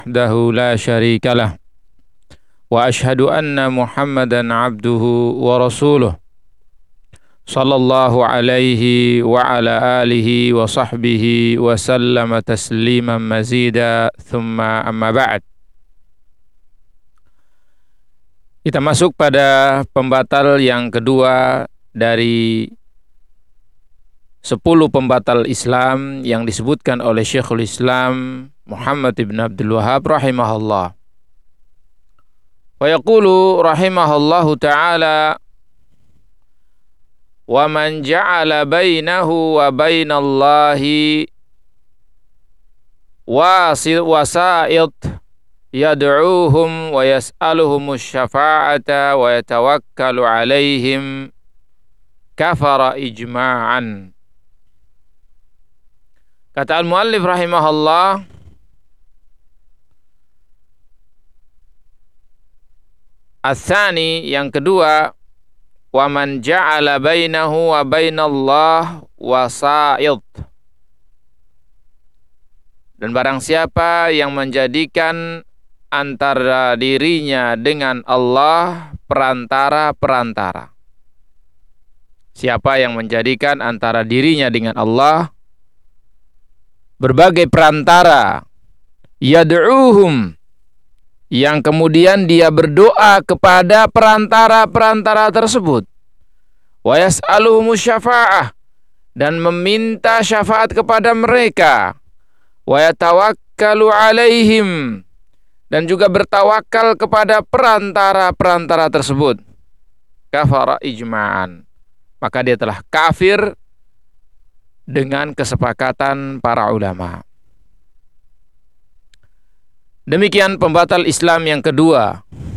وحده لا شريك له وأشهد أن محمدا عبده ورسوله صلى الله عليه وعلى آله وصحبه وسلم تسليما مزيدا ثم أما بعد. Kita masuk pada pembatal yang kedua dari 10 pembatal Islam yang disebutkan oleh Syekhul Islam Muhammad ibn Abdul Wahhab rahimahullah. Wa yaqulu rahimahullahu ta'ala wa man ja'ala bainahu wa bainallahi wasa'id yad'uuhum wa yas'aluhumus syafa'ata wa yatawakkalu 'alaihim kafara ijma'an. Kata al-muallif rahimahullah, as-tsani yang kedua, wa man ja'ala bainahu wa bainallah wasa'id. Dan barang siapa yang menjadikan antara dirinya dengan Allah perantara-perantara. Siapa yang menjadikan antara dirinya dengan Allah berbagai perantara, yad'uuhum, yang kemudian dia berdoa kepada perantara-perantara tersebut, wa yas'aluhumus syafa'ah, dan meminta syafaat kepada mereka, wa yatawakkalu 'alaihim, dan juga bertawakal kepada perantara-perantara tersebut, kafara ijma'an, maka dia telah kafir dengan kesepakatan para ulama. Demikian pembatal Islam yang kedua,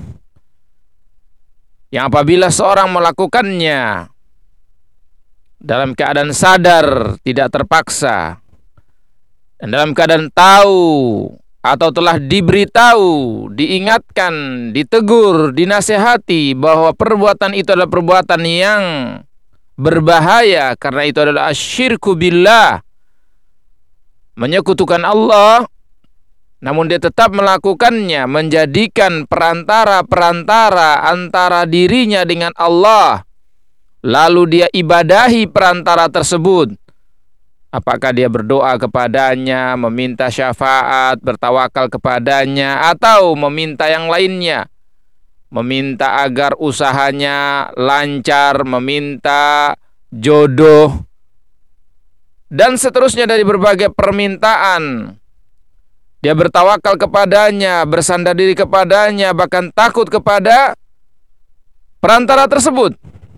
yang apabila seorang melakukannya dalam keadaan sadar, tidak terpaksa, dan dalam keadaan tahu atau telah diberitahu, diingatkan, ditegur, dinasehati bahwa perbuatan itu adalah perbuatan yang berbahaya karena itu adalah asyirku billah, menyekutukan Allah, namun dia tetap melakukannya, menjadikan perantara-perantara antara dirinya dengan Allah, lalu dia ibadahi perantara tersebut. Apakah dia berdoa kepadanya, meminta syafaat, bertawakal kepadanya, atau meminta yang lainnya, meminta agar usahanya lancar, meminta jodoh, dan seterusnya dari berbagai permintaan. Dia bertawakal kepadanya, bersandar diri kepadanya, bahkan takut kepada perantara tersebut.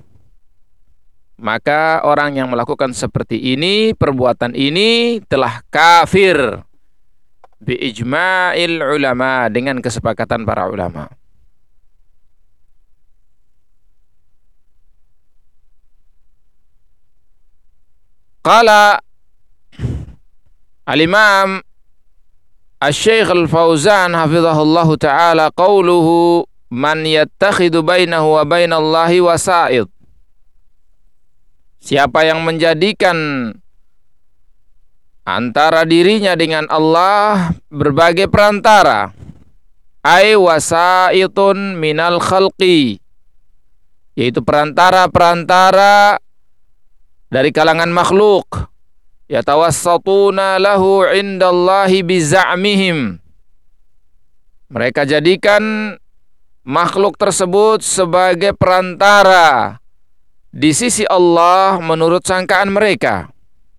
Maka orang yang melakukan seperti ini, perbuatan ini telah kafir bi ijma'il ulama, dengan kesepakatan para ulama. Qala al-imam Asy-Syaikh Al-Fauzan hafizahullahu ta'ala, qauluhu man yattakhidu bainahu wa bainallahi wasa'id. Siapa yang menjadikan antara dirinya dengan Allah berbagai perantara, ay wasa'itun minal khalqi, yaitu perantara-perantara dari kalangan makhluk, yatawassatuna lahu indallahi biza'mihim, mereka jadikan makhluk tersebut sebagai perantara di sisi Allah menurut sangkaan mereka.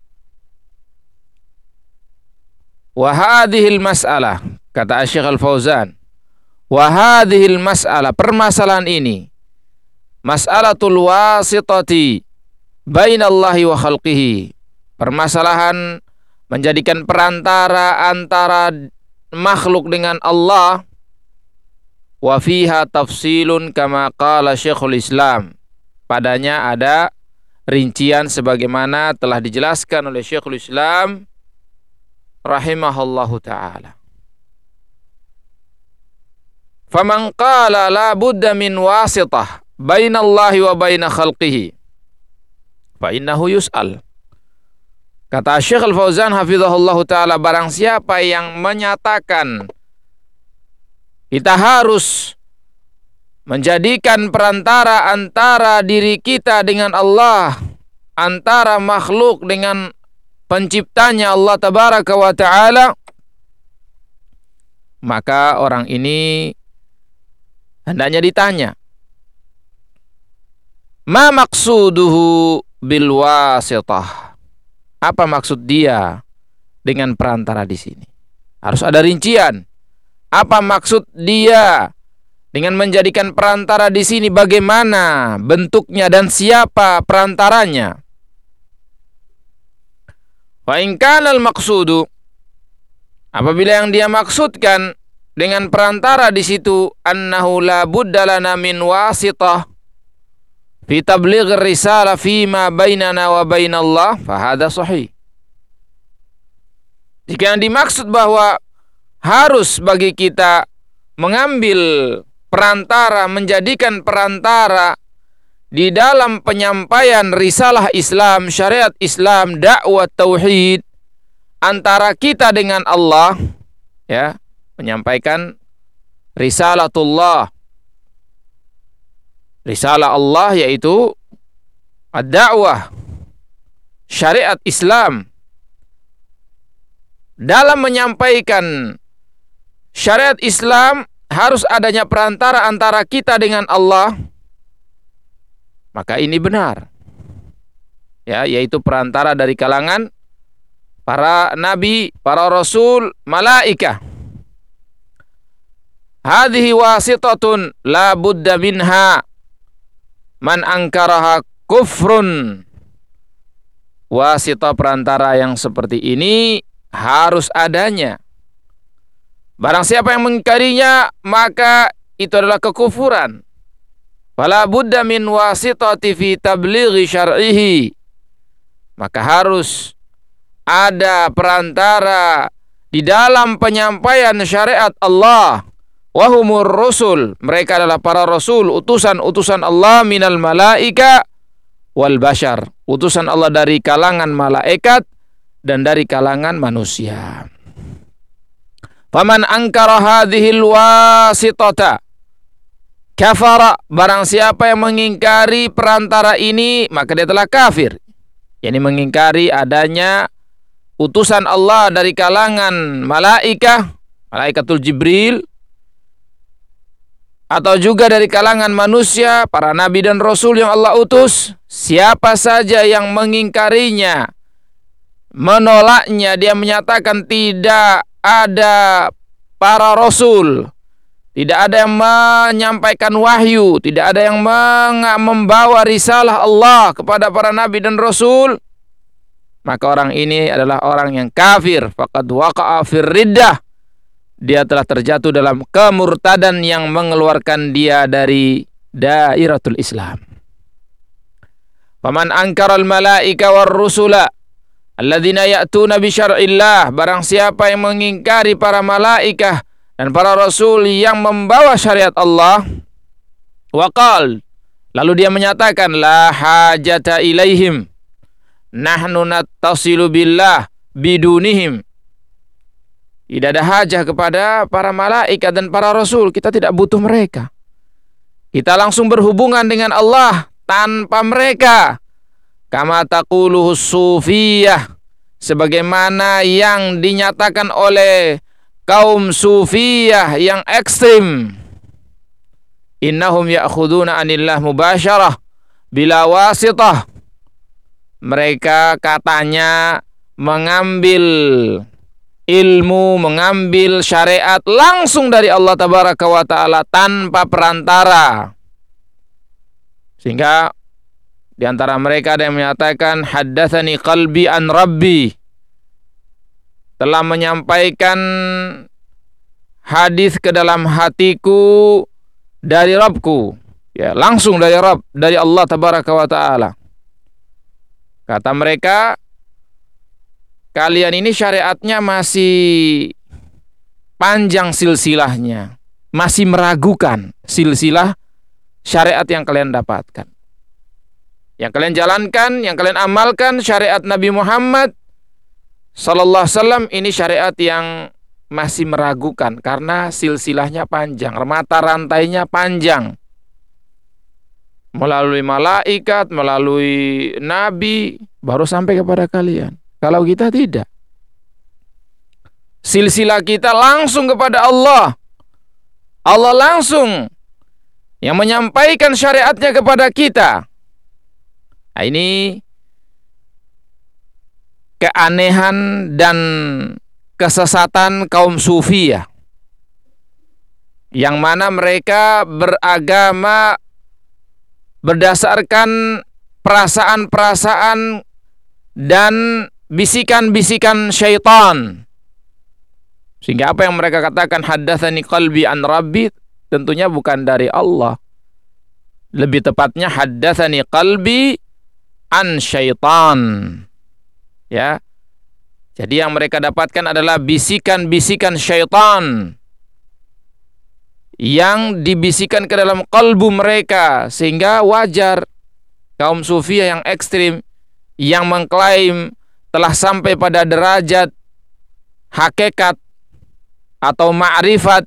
Wa hadhil mas'alah, kata Syekh Al-Fauzan, wa hadhil mas'alah, permasalahan ini, mas'alatul wasitati bainallahi wa khalqihi, permasalahan menjadikan perantara antara makhluk dengan Allah, wa fiha tafsilun kama qala Syekhul Islam, padanya ada rincian sebagaimana telah dijelaskan oleh Syekhul Islam rahimahullahu ta'ala. Faman qala la budda min wasitah bainallahi wa baina khalqihi fa innahu yus'al. Kata Syekh Al-Fauzan hafizahullahu ta'ala, barang siapa yang menyatakan Kita harus menjadikan perantara antara diri kita dengan Allah, antara makhluk dengan penciptanya Allah tabaraka wa ta'ala. Maka orang ini hendaknya ditanya, ma maqsuduhu bil wasitah? Apa maksud dia dengan perantara di sini? Harus ada rincian. Apa maksud dia dengan menjadikan perantara di sini? Bagaimana bentuknya dan siapa perantaranya? Wa in kana al maqsudu, apabila yang dia maksudkan dengan perantara di situ, annahu la budda lana min wasitah fi tabligh risalah fi ma bainana wa bainallah, fa hadha sahih. Jika yang dimaksud bahwa harus bagi kita mengambil perantara, menjadikan perantara di dalam penyampaian risalah Islam, syariat Islam, dakwah tauhid antara kita dengan Allah, ya, menyampaikan risalatullah, risalah Allah yaitu ad-da'wah, syariat Islam. Dalam menyampaikan syariat Islam harus adanya perantara antara kita dengan Allah. Maka ini benar, ya, yaitu perantara dari kalangan para nabi, para rasul, malaikah. Hadhihi wasitatun la budda minha, man angkaraha kufrun. Wasitah, perantara yang seperti ini harus adanya. Barang siapa yang mengingkarinya, maka itu adalah kekufuran. Fala budda min wasitati fi tablighi syar'ihi. Maka harus ada perantara di dalam penyampaian syariat Allah. Wahumur rusul, mereka adalah para rasul, utusan-utusan Allah, minal malaika wal bashar, utusan Allah dari kalangan malaikat dan dari kalangan manusia. Faman angkara hadhil wasitata kafara, barang siapa yang mengingkari perantara ini, maka dia telah kafir. Yani mengingkari adanya utusan Allah dari kalangan malaikatul Jibril, atau juga dari kalangan manusia, para nabi dan rasul yang Allah utus. Siapa saja yang mengingkarinya, menolaknya, dia menyatakan tidak ada para rasul, tidak ada yang menyampaikan wahyu, tidak ada yang membawa risalah Allah kepada para nabi dan rasul, maka orang ini adalah orang yang kafir. Faqad waqa'a fir riddah, dia telah terjatuh dalam kemurtadan yang mengeluarkan dia dari dairatul Islam. Faman angkaral malaika war rusula alladzina ya'tuna bi syar'illah, barang siapa yang mengingkari para malaikah dan para rasul yang membawa syariat Allah, waqal, lalu dia menyatakan, la hajata ilaihim, nahnu nattasilu billah bidunihim, tidak ada hajah kepada para malaikat dan para rasul, kita tidak butuh mereka, kita langsung berhubungan dengan Allah tanpa mereka. Kama taquluhu sufiyah, sebagaimana yang dinyatakan oleh kaum sufiyah yang ekstrim. Innahum ya'khuduna anillah mubasyarah bila wasitah, mereka katanya mengambil ilmu, mengambil syariat langsung dari Allah tabaraka wa ta'ala tanpa perantara. Sehingga di antara mereka ada yang menyatakan, haddatsani qalbi an rabbi, telah menyampaikan hadis ke dalam hatiku dari Rabbku, ya, langsung dari Rabb, dari Allah tabaraka wa ta'ala. Kata mereka, kalian ini syariatnya masih panjang silsilahnya, masih meragukan silsilah syariat yang kalian dapatkan. Yang kalian jalankan, yang kalian amalkan syariat Nabi Muhammad sallallahu alaihi wasallam, ini syariat yang masih meragukan karena silsilahnya panjang, mata rantainya panjang. Melalui malaikat, melalui nabi, baru sampai kepada kalian. Kalau kita tidak. Silsilah kita langsung kepada Allah. Allah langsung yang menyampaikan syariatnya kepada kita. Nah, ini keanehan dan kesesatan kaum sufi ya, yang mana mereka beragama berdasarkan perasaan-perasaan dan bisikan-bisikan syaitan. Sehingga apa yang mereka katakan haddatsani qalbi an rabbi, tentunya bukan dari Allah. Lebih tepatnya haddatsani qalbi an syaitan. Ya. Jadi yang mereka dapatkan adalah bisikan-bisikan syaitan yang dibisikkan ke dalam kalbu mereka, sehingga wajar kaum sufi yang ekstrim yang mengklaim telah sampai pada derajat hakikat atau ma'rifat,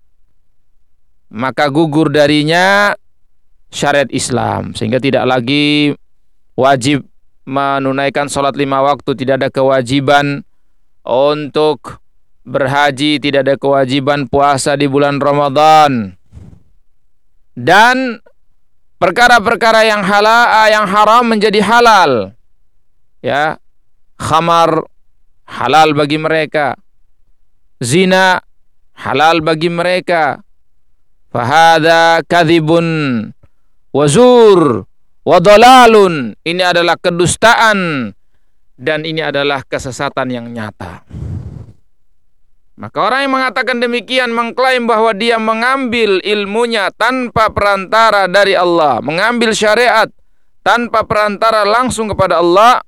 maka gugur darinya syariat Islam, sehingga tidak lagi wajib menunaikan sholat 5 waktu, tidak ada kewajiban untuk berhaji, tidak ada kewajiban puasa di bulan Ramadan, dan perkara-perkara yang halal, yang haram menjadi halal. Ya, khamar halal bagi mereka, zina halal bagi mereka. Fahada kadzibun wazur wadalalun, ini adalah kedustaan dan ini adalah kesesatan yang nyata. Maka orang yang mengatakan demikian mengklaim bahwa dia mengambil ilmunya tanpa perantara dari Allah, mengambil syariat tanpa perantara langsung kepada Allah.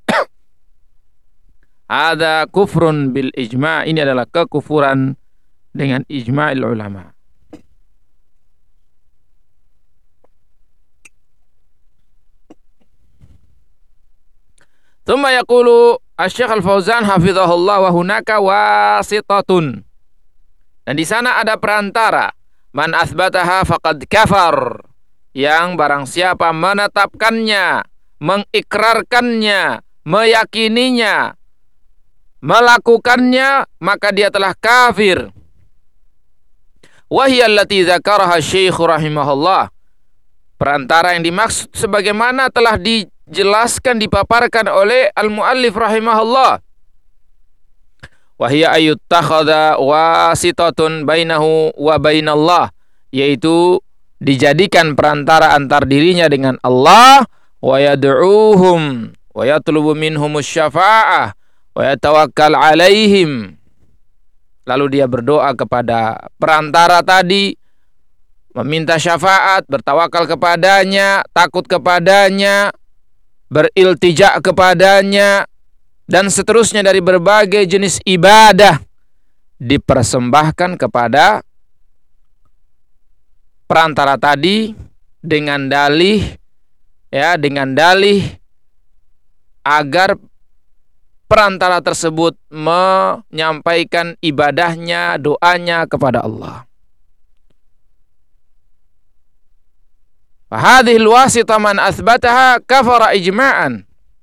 Ada kufrun bil ijma', ini adalah kekufuran dengan ijma'il ulama. Tsumma yaqulu Asy-Syaikh Al-Fauzan hafizahullah wa hunaka wasitatun. Dan di sana ada perantara. Man atsbataha faqad kafar. Yang barang siapa menetapkannya, mengikrarkannya, meyakininya, melakukannya, maka dia telah kafir. Wa hiya allati dzakaraha Syekh rahimahullah. Perantara yang dimaksud sebagaimana telah dijelaskan, dipaparkan oleh al-muallif rahimahullah. Wa hiya ayyuttakhadha wasitatun bainahu wa bainallah, yaitu dijadikan perantara antar dirinya dengan Allah, wa yad'uuhum wa yatlubu minhumus syafa'ah wa yatawakkal alaihim. Lalu dia berdoa kepada perantara tadi, meminta syafaat, bertawakal kepadanya, takut kepadanya, beriltija kepadanya, dan seterusnya dari berbagai jenis ibadah dipersembahkan kepada perantara tadi dengan dalih, ya, dengan dalih agar perantara tersebut menyampaikan ibadahnya, doanya kepada Allah. Fahadhil wasita man athbataha kafara ijma'an.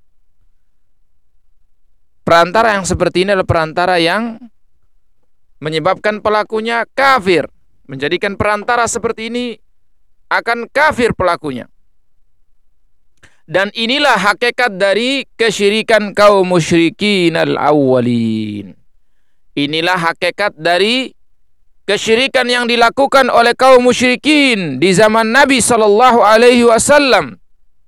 Perantara yang seperti ini adalah perantara yang menyebabkan pelakunya kafir. Menjadikan perantara seperti ini akan kafir pelakunya. Dan inilah hakikat dari kesyirikan kaum musyrikin al-awwalin. Inilah hakikat dari kesyirikan yang dilakukan oleh kaum musyrikin di zaman Nabi sallallahu alaihi wasallam,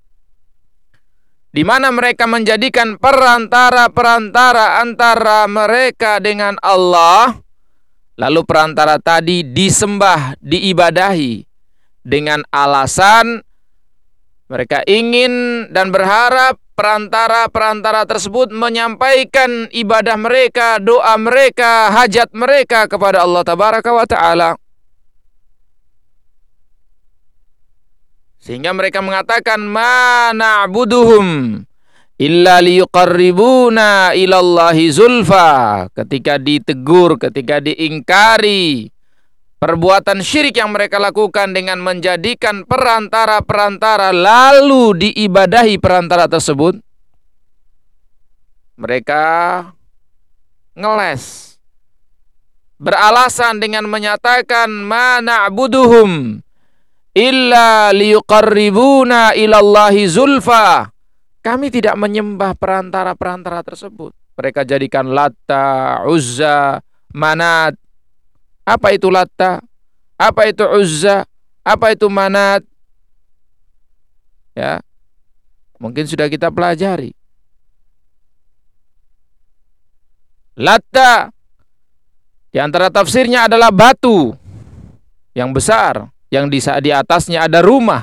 di mana mereka menjadikan perantara-perantara antara mereka dengan Allah, lalu perantara tadi disembah, diibadahi dengan alasan mereka ingin dan berharap perantara-perantara tersebut menyampaikan ibadah mereka, doa mereka, hajat mereka kepada Allah Tabaraka wa Ta'ala. Sehingga mereka mengatakan, ma na'buduhum illa liyuqarribuna ilallahi zulfa. Ketika ditegur, ketika diingkari perbuatan syirik yang mereka lakukan dengan menjadikan perantara-perantara lalu diibadahi perantara tersebut, mereka ngeles, beralasan dengan menyatakan ma na'buduhum illa liyuqarribuna ilallahi zulfa. Kami tidak menyembah perantara-perantara tersebut. Mereka jadikan Latta, Uzza, Manat. Apa itu Latta? Apa itu Uzza? Apa itu Manat? Ya, mungkin sudah kita pelajari. Latta di antara tafsirnya adalah batu yang besar, yang di atasnya ada rumah,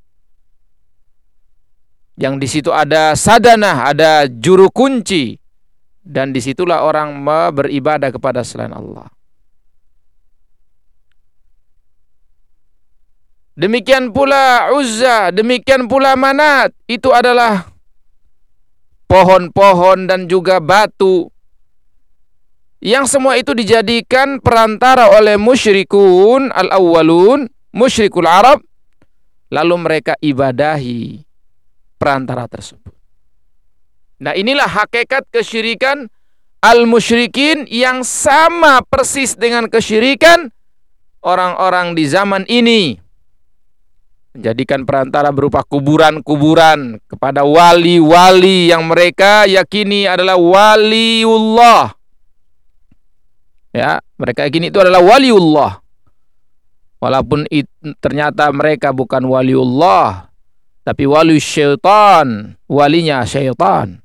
yang di situ ada sadanah, ada juru kunci, dan disitulah orang beribadah kepada selain Allah. Demikian pula Uzza, demikian pula Manat, itu adalah pohon-pohon dan juga batu, yang semua itu dijadikan perantara oleh musyrikun al-awwalun, musyrikul Arab, lalu mereka ibadahi perantara tersebut. Nah, inilah hakikat kesyirikan al-musyrikin yang sama persis dengan kesyirikan orang-orang di zaman ini. Menjadikan perantara berupa kuburan-kuburan kepada wali-wali yang mereka yakini adalah waliullah. Ya, mereka yakini itu adalah waliullah. Walaupun ternyata mereka bukan waliullah, tapi wali syaitan, walinya syaitan.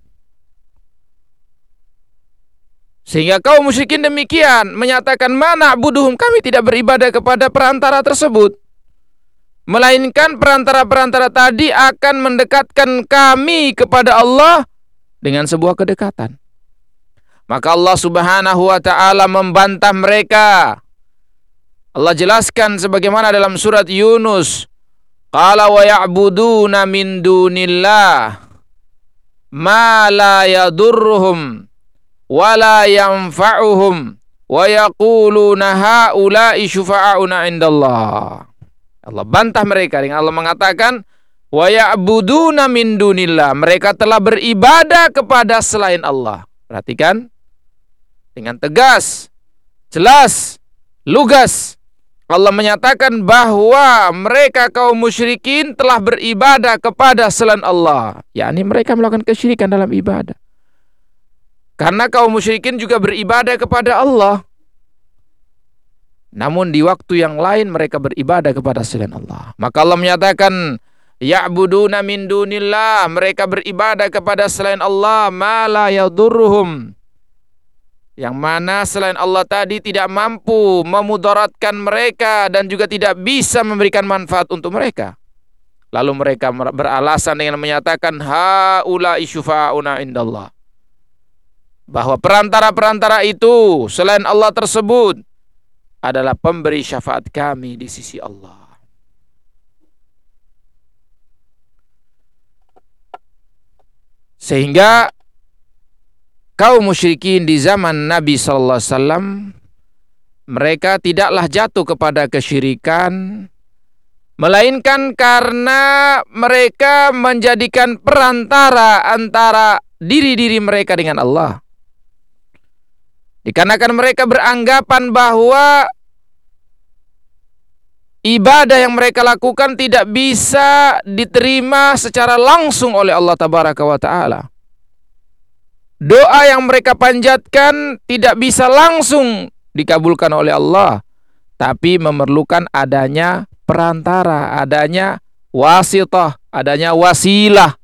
Sehingga kaum musyrikin demikian menyatakan mana buduhum, kami tidak beribadah kepada perantara tersebut, melainkan perantara-perantara tadi akan mendekatkan kami kepada Allah dengan sebuah kedekatan. Maka Allah Subhanahu wa taala membantah mereka. Allah jelaskan sebagaimana dalam surat Yunus, qala wa ya'buduna min dunillah ma la yadurruhum wa la yanfa'uhum wa yaquluna haula'i syufa'auna indallah. Allah bantah mereka dengan Allah mengatakan wa ya'buduna min dunillah, mereka telah beribadah kepada selain Allah. Perhatikan dengan tegas, jelas, lugas Allah menyatakan bahwa mereka kaum musyrikin telah beribadah kepada selain Allah. yakni mereka melakukan kesyirikan dalam ibadah. Karena kaum musyrikin juga beribadah kepada Allah, namun di waktu yang lain mereka beribadah kepada selain Allah. Maka Allah menyatakan ya'buduna min dunillah, mereka beribadah kepada selain Allah ma la yadurruhum, yang mana selain Allah tadi tidak mampu memudaratkan mereka dan juga tidak bisa memberikan manfaat untuk mereka. Lalu mereka beralasan dengan menyatakan haula'i syufa'auna indallah, bahwa perantara-perantara itu selain Allah tersebut adalah pemberi syafaat kami di sisi Allah. Sehingga kaum musyrikin di zaman Nabi sallallahu alaihi wasallam, mereka tidaklah jatuh kepada kesyirikan melainkan karena mereka menjadikan perantara antara diri-diri mereka dengan Allah. Dikarenakan mereka beranggapan bahwa ibadah yang mereka lakukan tidak bisa diterima secara langsung oleh Allah tabaraka wa taala. Doa yang mereka panjatkan tidak bisa langsung dikabulkan oleh Allah, tapi memerlukan adanya perantara, adanya wasithah, adanya wasilah.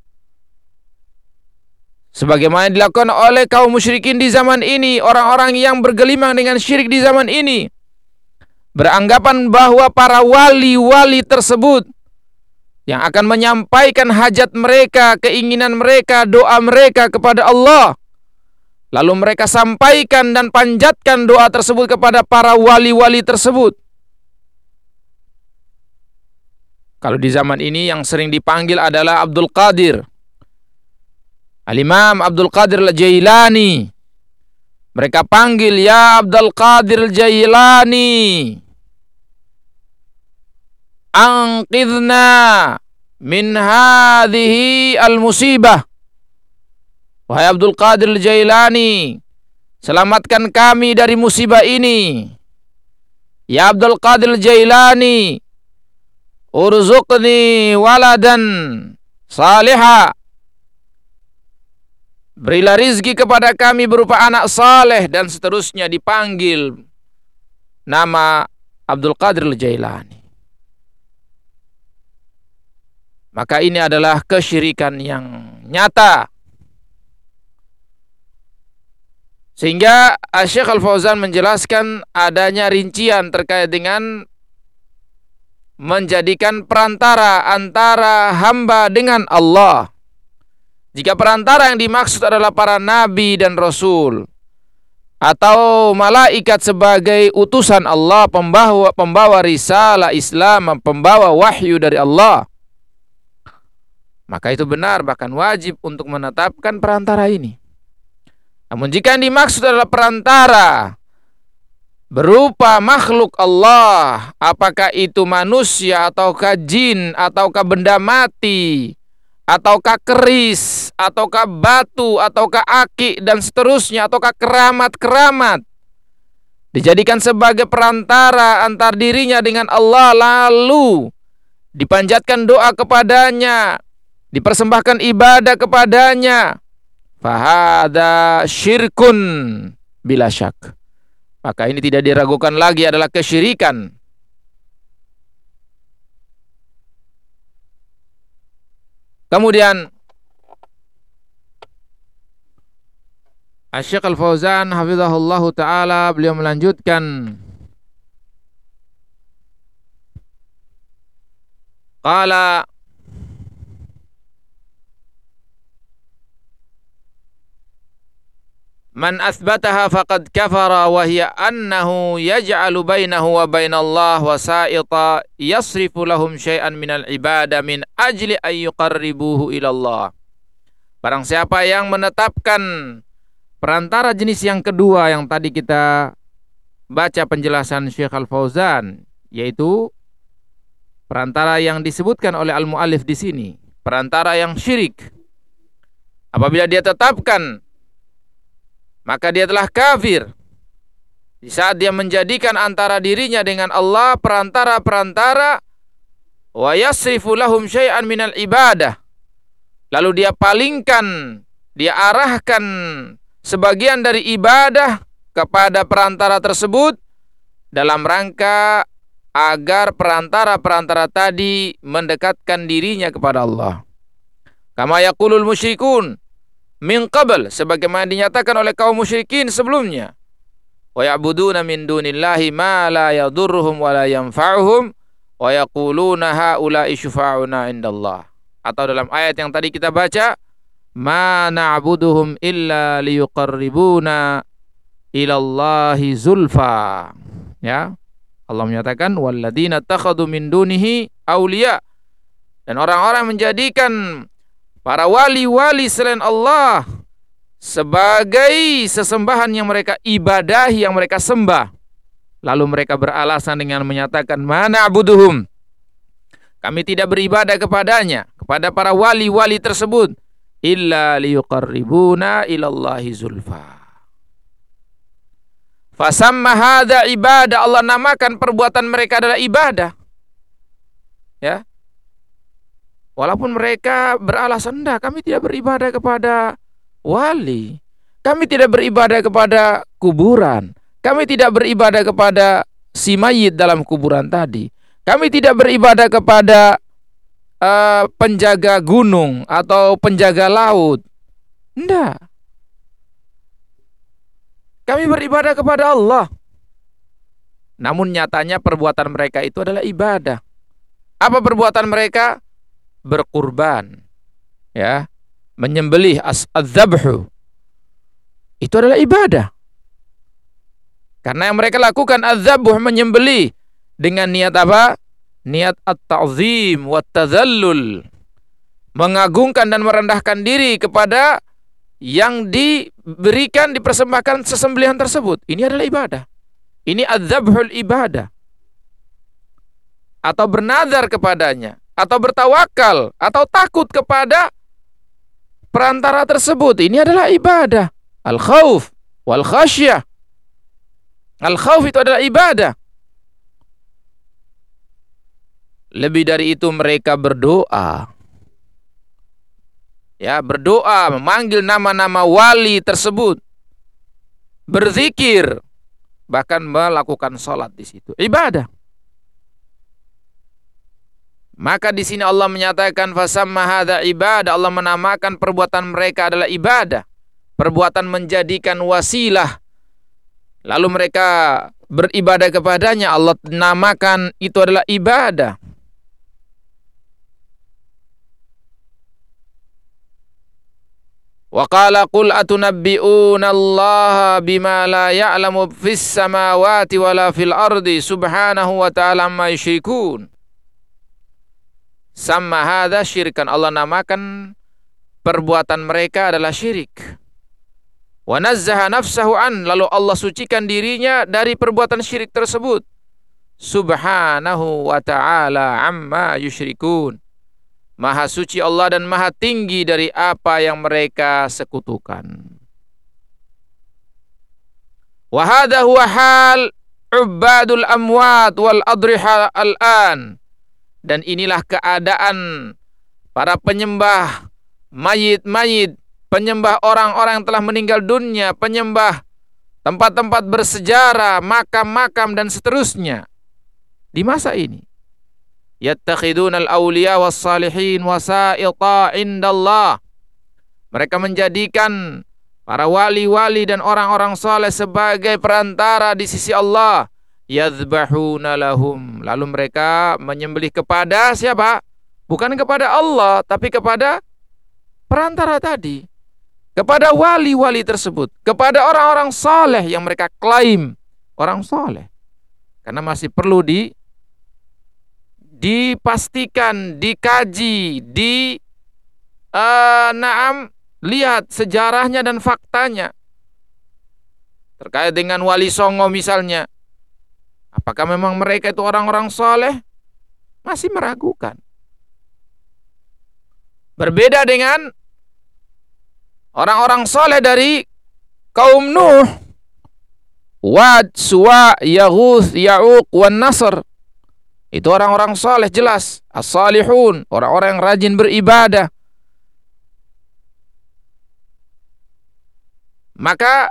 Sebagaimana dilakukan oleh kaum musyrikin di zaman ini, orang-orang yang bergelimang dengan syirik di zaman ini, beranggapan bahwa para wali-wali tersebut yang akan menyampaikan hajat mereka, keinginan mereka, doa mereka kepada Allah, lalu mereka sampaikan dan panjatkan doa tersebut kepada para wali-wali tersebut. Kalau di zaman ini yang sering dipanggil adalah Abdul Qadir. Al-Imam Abdul Qadir Al-Jailani. Mereka panggil, ya Abdul Qadir Al-Jailani, anqidhna min hadhihi al-musibah. Wahai Abdul Qadir Al-Jailani, selamatkan kami dari musibah ini. Ya Abdul Qadir Al-Jailani, urzuqni waladan salihah. Berilah rizki kepada kami berupa anak saleh, dan seterusnya dipanggil nama Abdul Qadir Al-Jailani. Maka ini adalah kesyirikan yang nyata. Sehingga Syekh Al-Fauzan menjelaskan adanya rincian terkait dengan menjadikan perantara antara hamba dengan Allah. Jika perantara yang dimaksud adalah para nabi dan rasul, atau malaikat sebagai utusan Allah, pembawa risalah Islam, pembawa wahyu dari Allah, maka itu benar, bahkan wajib untuk menetapkan perantara ini. Namun jika yang dimaksud adalah perantara berupa makhluk Allah, apakah itu manusia ataukah jin ataukah benda mati, ataukah keris, ataukah batu, ataukah aki, dan seterusnya, ataukah keramat-keramat, dijadikan sebagai perantara antar dirinya dengan Allah, lalu dipanjatkan doa kepadanya, dipersembahkan ibadah kepadanya, fahada syirkun bila syak. Maka ini tidak diragukan lagi adalah kesyirikan. Kemudian Syekh Al-Fauzan hafizahullahu ta'ala, beliau melanjutkan, qala man asbataha faqad kafara wa hiya annahu yaj'alu bainahu wa bainallah wasa'ita yasrifu lahum syai'an minal ibadah min ajli ay yuqarribuhu ilallah. Barang siapa yang menetapkan perantara jenis yang kedua yang tadi kita baca penjelasan Syekh Al-Fauzan, yaitu perantara yang disebutkan oleh al-muallif di sini, perantara yang syirik. Apabila dia tetapkan, maka dia telah kafir di saat dia menjadikan antara dirinya dengan Allah perantara-perantara, wa yasrifu lahum syai'an minal ibadah, lalu dia palingkan, dia arahkan sebagian dari ibadah kepada perantara tersebut dalam rangka agar perantara-perantara tadi mendekatkan dirinya kepada Allah. Kama yaqulul musyrikun min qabl, sebagaimana dinyatakan oleh kaum musyrikin sebelumnya, wa ya'buduna min dunillahi ma la yadurruhum wa la yanfa'uhum wa yaquluna haula'i syufa'una indallah. Atau dalam ayat yang tadi kita baca, ma na'buduhum illa liyuqarribuna ilallahi zulfa. Ya, Allah menyatakan walladzina takhadu min dunihi awliya, dan orang-orang menjadikan para wali-wali selain Allah sebagai sesembahan yang mereka ibadahi, yang mereka sembah. Lalu mereka beralasan dengan menyatakan, mana abuduhum, kami tidak beribadah kepadanya, kepada para wali-wali tersebut, illa liyuqarribuna ilallahi zulfa. Fasamma hadza ibadah, Allah namakan perbuatan mereka adalah ibadah. Ya. Walaupun mereka beralasan, enggak, kami tidak beribadah kepada wali, kami tidak beribadah kepada kuburan, kami tidak beribadah kepada si mayit dalam kuburan tadi, kami tidak beribadah kepada penjaga gunung atau penjaga laut. Enggak. Kami beribadah kepada Allah. Namun nyatanya perbuatan mereka itu adalah ibadah. Apa perbuatan mereka? Berkurban, ya, menyembelih, az-zabhu, itu adalah ibadah. Karena yang mereka lakukan az-zabh, menyembelih, dengan niat apa? Niat at-ta'zim wa tadhallul, mengagungkan dan merendahkan diri kepada yang diberikan, dipersembahkan sesembelihan tersebut. Ini adalah ibadah. Ini adzabhul ibadah. Atau bernazar kepadanya, atau bertawakal, atau takut kepada perantara tersebut. Ini adalah ibadah. Al-khawf wal khasyah. Al-khawf itu adalah ibadah. Lebih dari itu mereka berdoa. Ya, berdoa, memanggil nama-nama wali tersebut. Berzikir, bahkan melakukan salat di situ. Ibadah. Maka di sini Allah menyatakan fasamma hadza ibadah. Allah menamakan perbuatan mereka adalah ibadah. Perbuatan menjadikan wasilah. Lalu mereka beribadah kepadanya, Allah namakan itu adalah ibadah. Wa qala qul atunabbi'una Allah bima la ya'lamu fis samawati wala fil ardi subhanahu wa ta'ala amma yusyrikun. Sama hadza syirkan. Allah namakan perbuatan mereka adalah syirik. Wa nazzaha nafsahu an. Lalu Allah sucikan dirinya dari perbuatan syirik tersebut. Subhanahu wa ta'ala amma yusyrikun. Maha suci Allah dan maha tinggi dari apa yang mereka sekutukan. Wa hadha huwa hal ubadul amwat wal adriha al-an. Dan inilah keadaan para penyembah mayit-mayit, penyembah orang-orang yang telah meninggal dunia, penyembah tempat-tempat bersejarah, makam-makam dan seterusnya di masa ini. Yattakhidunal awliya was salihin wasaita indallah. Mereka menjadikan para wali-wali dan orang-orang saleh sebagai perantara di sisi Allah. Yadhbahuna lahum. Lalu mereka menyembelih kepada siapa? Bukan kepada Allah, tapi kepada perantara tadi. Kepada wali-wali tersebut, kepada orang-orang saleh yang mereka klaim orang saleh. Karena masih perlu dipastikan, dikaji, lihat sejarahnya dan faktanya terkait dengan Wali Songo misalnya. Apakah memang mereka itu orang-orang soleh? Masih meragukan. Berbeda dengan orang-orang soleh dari kaum Nuh, Wad, Suwa, Yaghuth, Ya'uq, wan Nasr. Itu orang-orang saleh jelas, as-salihun, orang-orang yang rajin beribadah. Maka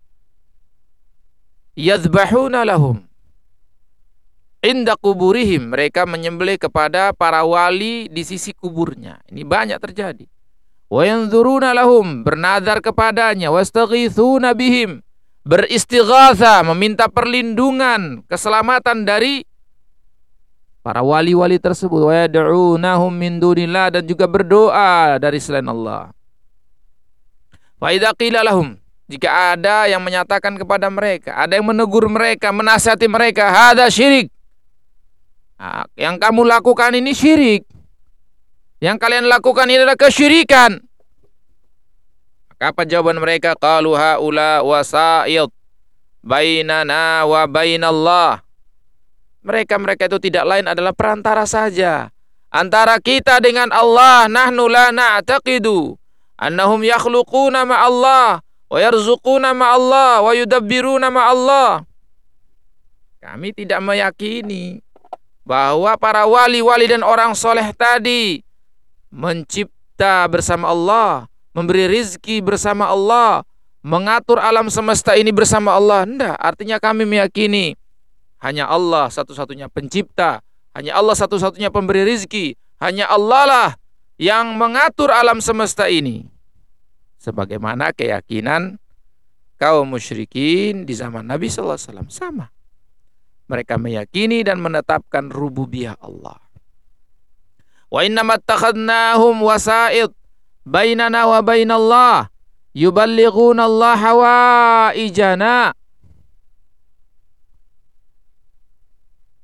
yadhbahuna lahum inda kuburihim, mereka menyembelih kepada para wali di sisi kuburnya. Ini banyak terjadi. Wa yanzuruna lahum, bernazar kepadanya, wastaghithuna bihim, beristighatha, meminta perlindungan, keselamatan dari para wali-wali tersebut. Wa yad'unahum min dunillah, dan juga berdoa dari selain Allah. Wa idza qila lahum, jika ada yang menyatakan kepada mereka, ada yang menegur mereka, menasihati mereka, hadza syirik. Nah, yang kamu lakukan ini syirik. Yang kalian lakukan ini adalah kesyirikan. Maka apa jawaban mereka? Qalu haula wasa'id bainana wa bainallah. Mereka itu tidak lain adalah perantara saja antara kita dengan Allah. Nahnu la na'taqidu annahum yakhluquna ma'allah wa yarzuquna ma'allah wa yudabbiruna ma'allah. Kami tidak meyakini bahwa para wali-wali dan orang soleh tadi mencipta bersama Allah, memberi rizki bersama Allah, mengatur alam semesta ini bersama Allah. Tidak, artinya kami meyakini hanya Allah satu-satunya pencipta, hanya Allah satu-satunya pemberi rizki, hanya Allah lah yang mengatur alam semesta ini. Sebagaimana keyakinan kaum musyrikin di zaman Nabi sallallahu alaihi wasallam sama. Mereka meyakini dan menetapkan rububiyah Allah. Wa innama attakhadnahum wasa'id bainana wa bainallah yuballighuna Allah hawaijana.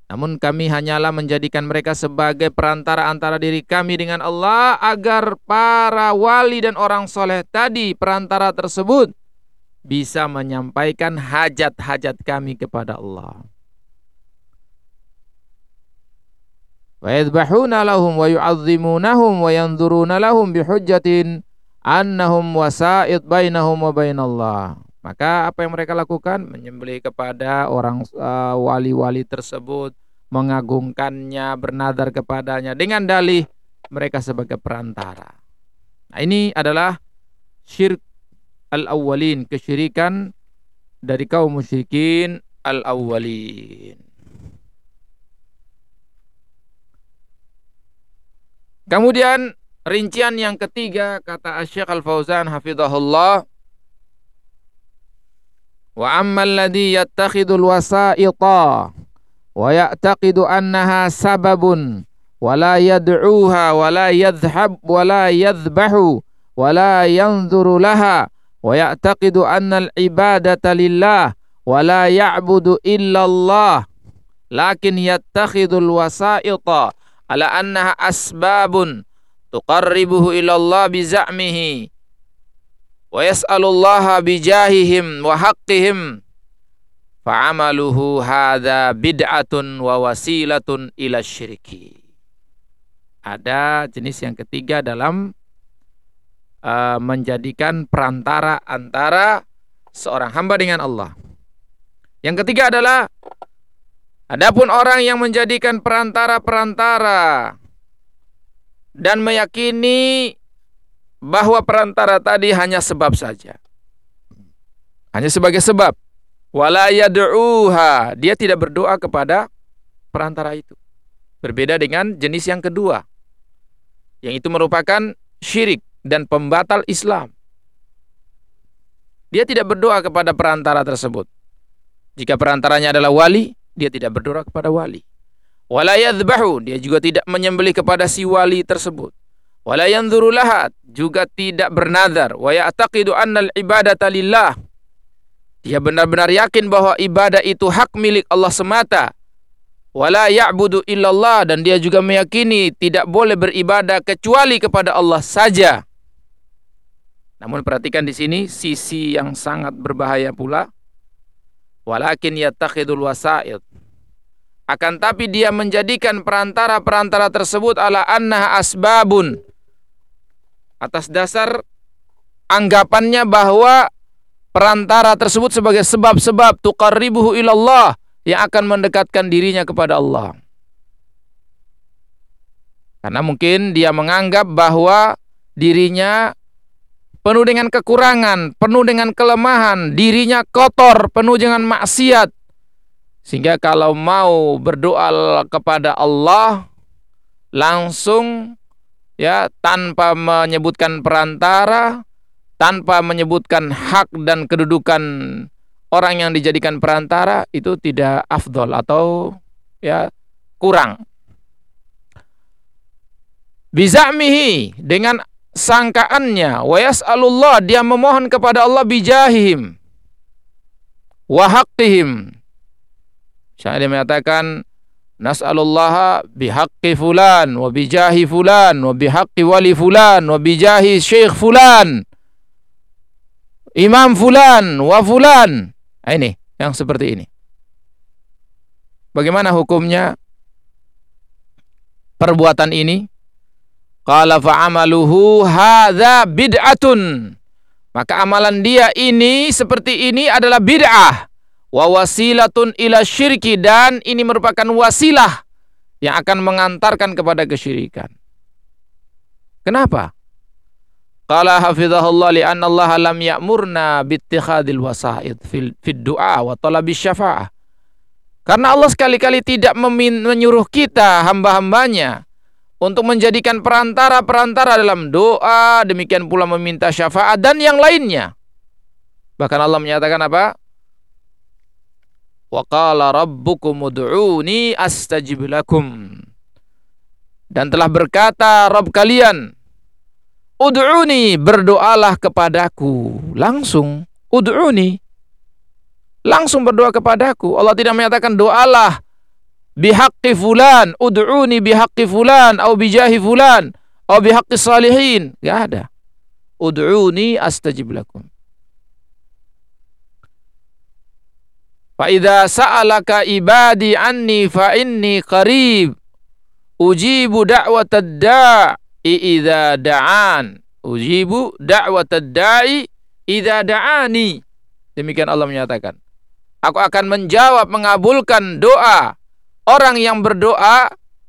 Namun kami hanyalah menjadikan mereka sebagai perantara antara diri kami dengan Allah, agar para wali dan orang soleh tadi, perantara tersebut, bisa menyampaikan hajat-hajat kami kepada Allah. Wa yadhbahuna lahum wa yu'azzimunahum wa yanzuruna lahum bihujjatin annahum wasa'id bainahum wa bainallah. Maka apa yang mereka lakukan? Menyembelih kepada orang wali-wali tersebut, mengagungkannya, bernadar kepadanya dengan dalih mereka sebagai perantara. Nah, ini adalah syirk al-awwalin, kesyirikan dari kaum musyrikin al-awwalin. Kemudian rincian yang ketiga, kata Asy-Syaikh Al-Fauzan hafizahullah, wa ammal ladzi yattakhidul wasa'ita wa ya'taqidu annaha sababun wa la yad'uha wa la yadhhab wa la yadhbahu wa la yanzuru laha wa ya'taqidu annal ibadata lillah wa la ya'budu illallah lakin yattakhidul wasa'ita ala annaha asbabun tuqarribuhu ilallah biza'mihi wa yas'alullaha bijahihim wa haqqihim fa'amaluhu hadza bid'atun wa wasilatun ila syirki. Ada jenis yang ketiga dalam menjadikan perantara antara seorang hamba dengan Allah. Yang ketiga adalah, adapun orang yang menjadikan perantara-perantara dan meyakini bahwa perantara tadi hanya sebab saja, hanya sebagai sebab, wala yad'uha, dia tidak berdoa kepada perantara itu. Berbeda dengan jenis yang kedua, yang itu merupakan syirik dan pembatal Islam. Dia tidak berdoa kepada perantara tersebut. Jika perantaranya adalah wali, dia tidak berdoa kepada wali. Wala yadhbahu, dia juga tidak menyembelih kepada si wali tersebut. Wala yanzuru laha, juga tidak bernazar. Wa ya'taqidu annal ibadata lillah, dia benar-benar yakin bahwa ibadah itu hak milik Allah semata. Wala ya'budu illallah, dan dia juga meyakini tidak boleh beribadah kecuali kepada Allah saja. Namun perhatikan di sini sisi yang sangat berbahaya pula. Walakin yattakhidul wasa'id, akan tapi dia menjadikan perantara-perantara tersebut ala annaha asbabun, atas dasar anggapannya bahwa perantara tersebut sebagai sebab-sebab tuqarribuhu ilallah, yang akan mendekatkan dirinya kepada Allah. Karena mungkin dia menganggap bahwa dirinya penuh dengan kekurangan, penuh dengan kelemahan, dirinya kotor, penuh dengan maksiat, sehingga kalau mau berdoa kepada Allah langsung, ya, tanpa menyebutkan perantara, tanpa menyebutkan hak dan kedudukan orang yang dijadikan perantara, itu tidak afdol atau ya kurang. Biza'mihi, dengan sangkaannya, wa yas'alullah, dia memohon kepada Allah bijahihim wa haqqihim. Misalnya dia mengatakan nas'alullaha bihaqqi fulan wa bijahi fulan wa bihaqqi wali fulan wa bijahi syekh fulan, imam fulan wa fulan. Nah, ini yang seperti ini. Bagaimana hukumnya perbuatan ini? Qala fa'amaluhu hadza bid'atun, maka amalan dia ini seperti ini adalah bid'ah, wa wasilatun ila syirki, dan ini merupakan wasilah yang akan mengantarkan kepada kesyirikan. Kenapa? Qala hafizahullah li'anna Allah lam ya'murna bittikhadil wasa'id fid du'a wa talabis syafa'ah. Karena Allah sekali-kali tidak menyuruh kita, hamba-hambanya, untuk menjadikan perantara-perantara dalam doa, demikian pula meminta syafaat dan yang lainnya. Bahkan Allah menyatakan apa? Wa qala rabbukum ud'uni astajib lakum. Dan telah berkata Rabb kalian, ud'uni, berdoalah kepadaku. Langsung, ud'uni, langsung berdoa kepadaku. Allah tidak menyatakan doalah bihaqqi fulan, ud'uni bihaqqi fulan, atau bijahi fulan, atau bihaqqi salihin. Gak ada. Ud'uni astajib lakum. Fa idza sa'alaka ibadi anni fa inni qarib ujibu da'watad da'i idza da'an. Ujibu da'watad da'i idza da'ani. Demikian Allah menyatakan. Aku akan menjawab, mengabulkan doa orang yang berdoa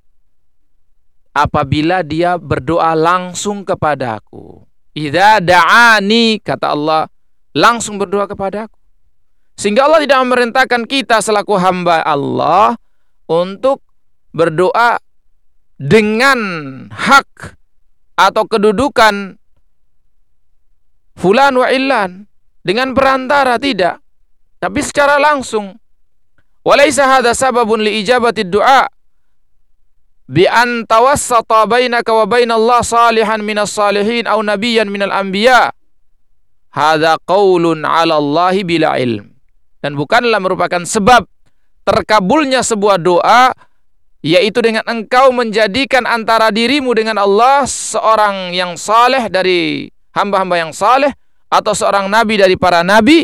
apabila dia berdoa langsung kepadaku. Idza da'ani, kata Allah, langsung berdoa kepadaku. Sehingga Allah tidak memerintahkan kita selaku hamba Allah untuk berdoa dengan hak atau kedudukan fulan wa illan, dengan perantara, tidak. Tapi secara langsung. Walaysa hadha sababun li ijabati du'a bi an tawassata bainaka wa bainallah salihan minas salihin aw nabiyyan minal anbiya. Hadha qaulun 'ala Allahi bila ilm. Dan bukanlah merupakan sebab terkabulnya sebuah doa, yaitu dengan engkau menjadikan antara dirimu dengan Allah seorang yang saleh dari hamba-hamba yang saleh, atau seorang nabi dari para nabi.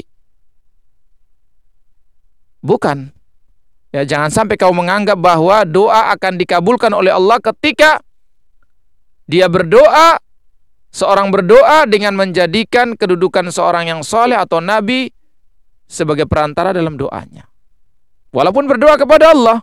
Bukan. Ya, jangan sampai kau menganggap bahwa doa akan dikabulkan oleh Allah ketika dia berdoa, seorang berdoa dengan menjadikan kedudukan seorang yang saleh atau nabi sebagai perantara dalam doanya. Walaupun berdoa kepada Allah.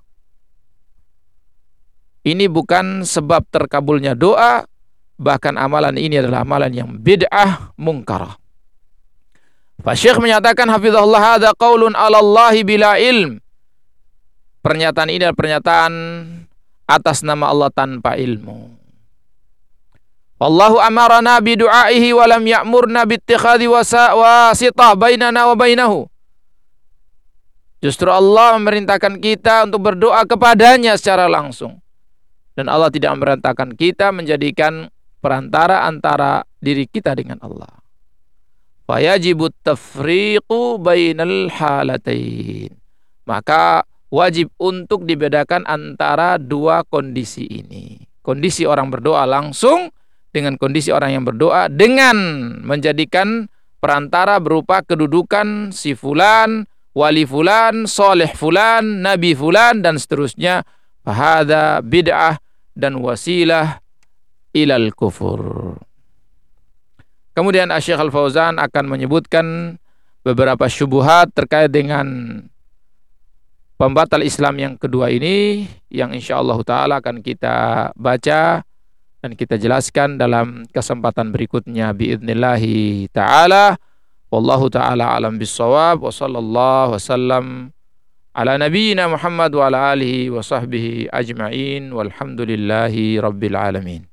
Ini bukan sebab terkabulnya doa, bahkan amalan ini adalah amalan yang bid'ah mungkarah. Pak Syekh menyatakan hafizahullah, hadza qaulun 'ala Allahi bila ilm. Pernyataan ini adalah pernyataan atas nama Allah tanpa ilmu. Wallahu amarana bi du'aihi wa lam ya'murna bi ittikhadhi wasitah bainana wa bainahu. Justru Allah memerintahkan kita untuk berdoa kepadanya secara langsung. Dan Allah tidak memerintahkan kita menjadikan perantara antara diri kita dengan Allah. Fayajibut tafriqu bainal halatain. Maka wajib untuk dibedakan antara dua kondisi ini. Kondisi orang berdoa langsung dengan kondisi orang yang berdoa dengan menjadikan perantara berupa kedudukan si fulan, wali fulan, soleh fulan, nabi fulan, dan seterusnya. Fahadha bid'ah dan wasilah ilal kufur. Kemudian Syekh Al-Fauzan akan menyebutkan beberapa syubhat terkait dengan pembatal Islam yang kedua ini, yang insyaallah ta'ala akan kita baca dan kita jelaskan dalam kesempatan berikutnya biidnillahi ta'ala. Wallahu ta'ala alam bissawab, wa sallallahu wasallam ala nabiyyina Muhammad wa ala alihi wa sahbihi ajma'in, walhamdulillahi rabbil alamin.